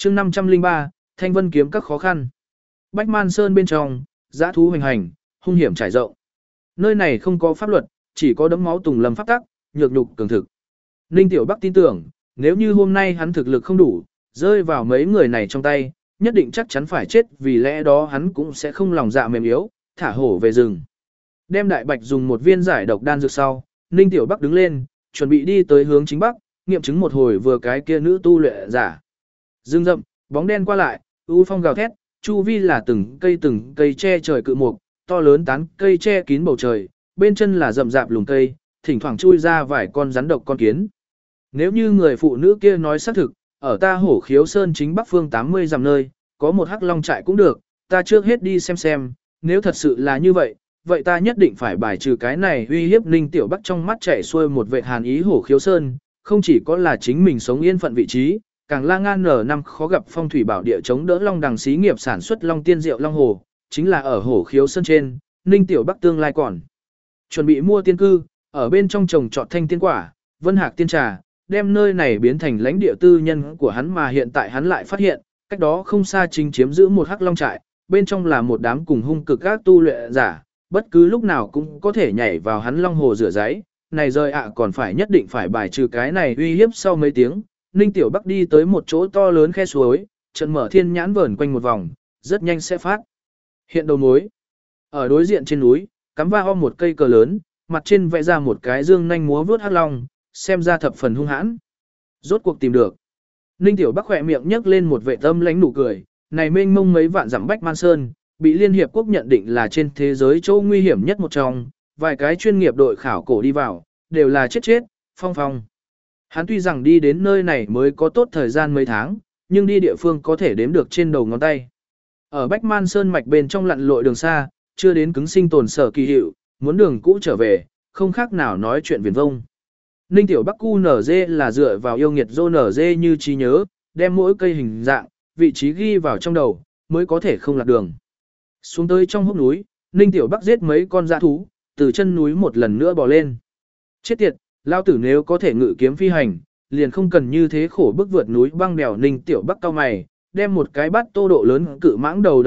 chương 503, Thanh Vân kiếm các khó khăn. Bách Man Sơn bên trong, dã thú hoành hành, hung hiểm trải rộng. Nơi này không có pháp luật, chỉ có đấm máu tùng lâm pháp tắc, nhược nhục cường thực. Ninh Tiểu Bắc tin tưởng, nếu như hôm nay hắn thực lực không đủ, rơi vào mấy người này trong tay, nhất định chắc chắn phải chết, vì lẽ đó hắn cũng sẽ không lòng dạ mềm yếu, thả hổ về rừng. Đem Đại Bạch dùng một viên giải độc đan dược sau, Ninh Tiểu Bắc đứng lên, chuẩn bị đi tới hướng chính bắc, nghiệm chứng một hồi vừa cái kia nữ tu luyện giả. Dương rậm, bóng đen qua lại, u phong gào thét, chu vi là từng cây che trời cự mục, to lớn tán cây che kín bầu trời, bên chân là rậm rạp lùm cây, thỉnh thoảng chui ra vài con rắn độc con kiến. Nếu như người phụ nữ kia nói xác thực, ở ta Hổ Khiếu Sơn chính bắc phương 80 dặm nơi, có một hắc long trại cũng được, ta trước hết đi xem, nếu thật sự là như vậy, vậy ta nhất định phải bài trừ cái này uy hiếp. Ninh Tiểu Bắc trong mắt chảy xuôi một vệt hàn ý. Hổ Khiếu Sơn, không chỉ có là chính mình sống yên phận vị trí, càng là ngang nở năm khó gặp phong thủy bảo địa chống đỡ long đằng xí nghiệp sản xuất long tiên rượu long hồ, chính là ở Hổ Khiếu Sơn trên, Ninh Tiểu Bắc tương lai còn chuẩn bị mua tiên cư, ở bên trong trồng trọt thanh tiên quả, vân hạc tiên trà, đem nơi này biến thành lãnh địa tư nhân của hắn, mà hiện tại hắn lại phát hiện, cách đó không xa chính chiếm giữ một hắc long trại, bên trong là một đám cùng hung cực các tu luyện giả, bất cứ lúc nào cũng có thể nhảy vào hắn long hồ rửa giấy. Này rời ạ còn phải nhất định phải bài trừ cái này uy hiếp. Sau mấy tiếng, Ninh Tiểu Bắc đi tới một chỗ to lớn khe suối, trận mở thiên nhãn vờn quanh một vòng, rất nhanh sẽ phát hiện đầu mối. Ở đối diện trên núi, cắm va om một cây cờ lớn, mặt trên vẽ ra một cái dương nhanh múa vướt hắc long, xem ra thập phần hung hãn. Rốt cuộc tìm được. Ninh Tiểu Bắc khỏe miệng nhấc lên một vệ tâm lãnh nụ cười, này mênh mông mấy vạn dặm Bách Man Sơn, bị Liên Hiệp Quốc nhận định là trên thế giới chỗ nguy hiểm nhất một trong, vài cái chuyên nghiệp đội khảo cổ đi vào, đều là chết, phong. Hắn tuy rằng đi đến nơi này mới có tốt thời gian mấy tháng, nhưng đi địa phương có thể đếm được trên đầu ngón tay. Ở Bách Man Sơn mạch bên trong lặn lội đường xa, chưa đến cứng sinh tồn sở kỳ hiệu, muốn đường cũ trở về, không khác nào nói chuyện viển vông. Ninh Tiểu Bắc QNZ là dựa vào yêu nghiệt NG như trí nhớ, đem mỗi cây hình dạng, vị trí ghi vào trong đầu, mới có thể không lạc đường. Xuống tới trong hốc núi, Ninh Tiểu Bắc giết mấy con dã thú, từ chân núi một lần nữa bò lên. Chết tiệt, lao tử nếu có thể ngự kiếm phi hành, liền không cần như thế khổ bức vượt núi băng đèo. Ninh Tiểu Bắc cao mày, đem một cái bát tô độ lớn cự mãng đầu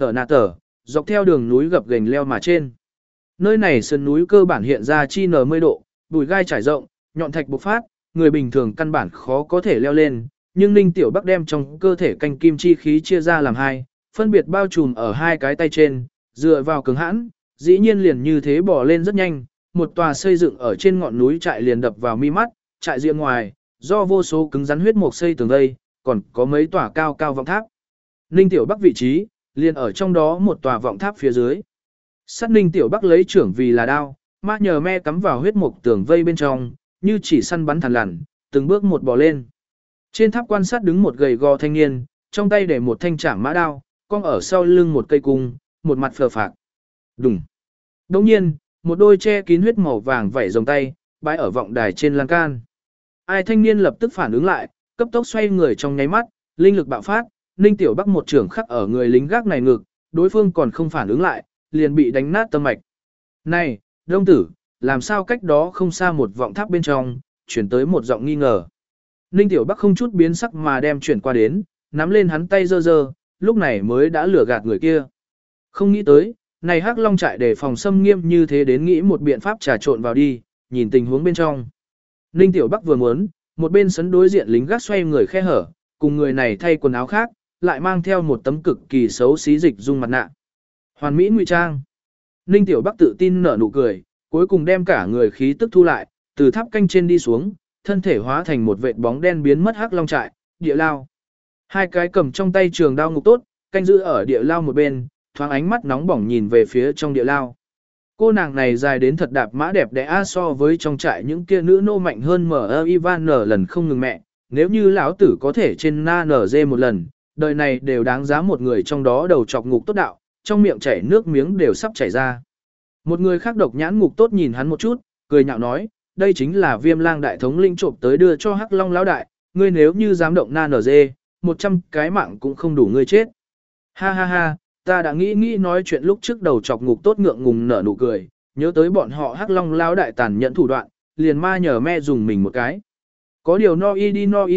dọc theo đường núi gập ghềnh leo mà trên. Nơi này sườn núi cơ bản hiện ra chi 10 độ, bụi gai trải rộng, nhọn thạch bộc phát, người bình thường căn bản khó có thể leo lên, nhưng Ninh Tiểu Bắc đem trong cơ thể canh kim chi khí chia ra làm hai, phân biệt bao trùm ở hai cái tay trên, dựa vào cứng hãn, dĩ nhiên liền như thế bò lên rất nhanh. Một tòa xây dựng ở trên ngọn núi trại liền đập vào mi mắt, trại diện ngoài, do vô số cứng rắn huyết mục xây tường vây, còn có mấy tòa cao vọng tháp. Ninh Tiểu Bắc vị trí, liền ở trong đó một tòa vọng tháp phía dưới. Sát Ninh Tiểu Bắc lấy trưởng vì là đao, ma nhờ me cắm vào huyết mục tường vây bên trong, như chỉ săn bắn thằn lằn, từng bước một bò lên. Trên tháp quan sát đứng một gầy gò thanh niên, trong tay để một thanh trảm mã đao, cong ở sau lưng một cây cung, một mặt phờ phạc. Đùng. Đồng nhiên, một đôi che kín huyết màu vàng vảy rồng tay, bãi ở vọng đài trên lan can. Ai thanh niên lập tức phản ứng lại, cấp tốc xoay người trong nháy mắt, linh lực bạo phát, Ninh Tiểu Bắc một trưởng khắc ở người lính gác này ngực, đối phương còn không phản ứng lại, liền bị đánh nát tâm mạch. Này, đông tử, làm sao cách đó không xa một vọng tháp bên trong, chuyển tới một giọng nghi ngờ. Ninh Tiểu Bắc không chút biến sắc mà đem chuyển qua đến, nắm lên hắn tay dơ, lúc này mới đã lừa gạt người kia. Không nghĩ tới, này hắc long trại để phòng xâm nghiêm như thế, đến nghĩ một biện pháp trà trộn vào đi, nhìn tình huống bên trong. Ninh Tiểu Bắc vừa muốn, một bên sấn đối diện lính gác xoay người khe hở, cùng người này thay quần áo khác, lại mang theo một tấm cực kỳ xấu xí dịch dung mặt nạ. Hoàn mỹ ngụy trang. Ninh Tiểu Bắc tự tin nở nụ cười, cuối cùng đem cả người khí tức thu lại, từ tháp canh trên đi xuống, thân thể hóa thành một vệt bóng đen biến mất hắc long trại, địa lao. Hai cái cầm trong tay trường đao ngục tốt, canh giữ ở địa lao một bên, thoáng ánh mắt nóng bỏng nhìn về phía trong địa lao. Cô nàng này dài đến thật đạp mã đẹp đẽ, so với trong trại những kia nữ nô mạnh hơn Ivan lần không ngừng mẹ, nếu như lão tử có thể trên NG một lần, đời này đều đáng giá một người trong đó đầu chọc ngục tốt đạo, trong miệng chảy nước miếng đều sắp chảy ra. Một người khác độc nhãn ngục tốt nhìn hắn một chút, cười nhạo nói, đây chính là Viêm Lang đại thống linh trộm tới đưa cho Hắc Long lão đại, ngươi nếu như dám động NG, 100 cái mạng cũng không đủ ngươi chết. Ha ha ha, ta đã nghĩ nói chuyện lúc trước đầu chọc ngục tốt ngượng ngùng nở nụ cười, nhớ tới bọn họ Hắc Long lão đại tàn nhẫn thủ đoạn, liền ma nhờ me dùng mình một cái. Có điều no y đi no y lại,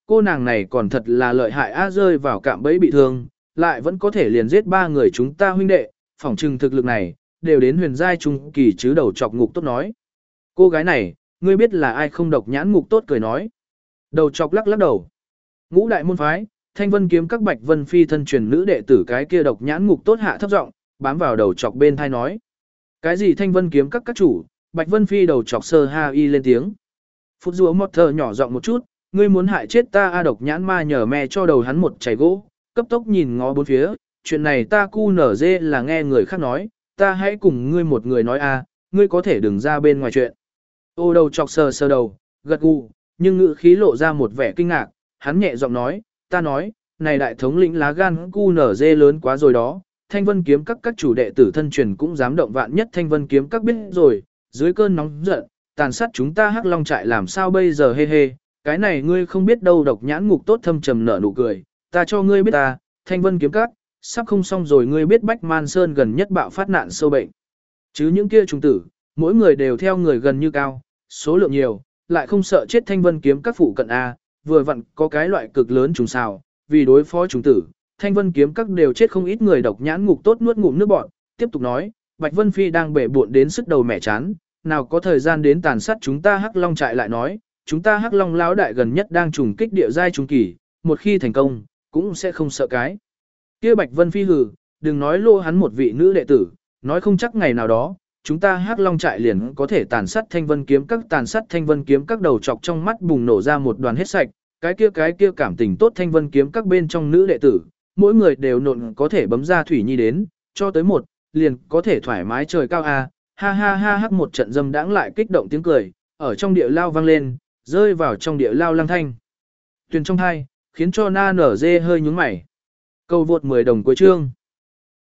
cô nàng này còn thật là lợi hại á, rơi vào cạm bẫy bị thương, lại vẫn có thể liền giết 3 người chúng ta huynh đệ, phỏng chừng thực lực này, đều đến huyền giai trung kỳ chứ. Đầu chọc ngục tốt nói. Cô gái này, ngươi biết là ai không? Độc nhãn ngục tốt cười nói. Đầu chọc lắc lắc đầu. Ngũ đại môn phái, Thanh Vân kiếm các Bạch Vân Phi thân truyền nữ đệ tử, cái kia độc nhãn ngục tốt hạ thấp giọng, bám vào đầu chọc bên thai nói. Cái gì Thanh Vân kiếm các chủ? Bạch Vân Phi đầu chọc sơ ha y lên tiếng. Phút rùa một thờ nhỏ giọng một chút, ngươi muốn hại chết ta a. Độc nhãn ma nhờ me cho đầu hắn một chảy gỗ, cấp tốc nhìn ngó bốn phía, chuyện này ta cu nở dê là nghe người khác nói, ta hãy cùng ngươi một người nói a, ngươi có thể đừng ra bên ngoài chuyện. Ô đầu chọc sờ sờ đầu, gật gù, nhưng ngữ khí lộ ra một vẻ kinh ngạc, hắn nhẹ giọng nói, ta nói, này đại thống lĩnh lá gan cu nở dê lớn quá rồi đó, Thanh Vân kiếm các chủ đệ tử thân truyền cũng dám động, vạn nhất Thanh Vân kiếm các biết rồi, dưới cơn nóng giận, tàn sát chúng ta Hắc Long trại làm sao bây giờ, hê hê, cái này ngươi không biết đâu. Độc nhãn ngục tốt thâm trầm nở nụ cười, ta cho ngươi biết ta, Thanh Vân kiếm các, sắp không xong rồi. Ngươi biết Bách Man Sơn gần nhất bạo phát nạn sâu bệnh. Chứ những kia trùng tử, mỗi người đều theo người gần như cao, số lượng nhiều, lại không sợ chết Thanh Vân kiếm các phụ cận A, vừa vặn có cái loại cực lớn trùng xào, vì đối phó trùng tử, Thanh Vân kiếm các đều chết không ít người. Độc nhãn ngục tốt nuốt ngụm nước bọt, tiếp tục nói, Bạch Vân Phi đang bể bộn đến sức đầu mẻ chán, nào có thời gian đến tàn sát chúng ta Hắc Long trại. Lại nói, chúng ta Hắc Long lão đại gần nhất đang trùng kích địa giai trung kỳ, một khi thành công, cũng sẽ không sợ cái. Kia Bạch Vân Phi hừ, đừng nói lô hắn một vị nữ đệ tử, nói không chắc ngày nào đó, chúng ta Hắc Long trại liền có thể tàn sát Thanh Vân kiếm các. Tàn sát Thanh Vân kiếm các, đầu chọc trong mắt bùng nổ ra một đoàn hết sạch, cái kia cảm tình tốt Thanh Vân kiếm các bên trong nữ đệ tử, mỗi người đều nộn có thể bấm ra thủy nhi đến, cho tới một, liền có thể thoải mái trời cao a. Ha ha ha hắc, một trận dâm đãng lại kích động tiếng cười, ở trong địa lao vang lên, rơi vào trong địa lao lăng thanh. Tuyền trong hai, khiến cho na nở dê hơi nhúng mày. Câu vượt 10 đồng cuối chương.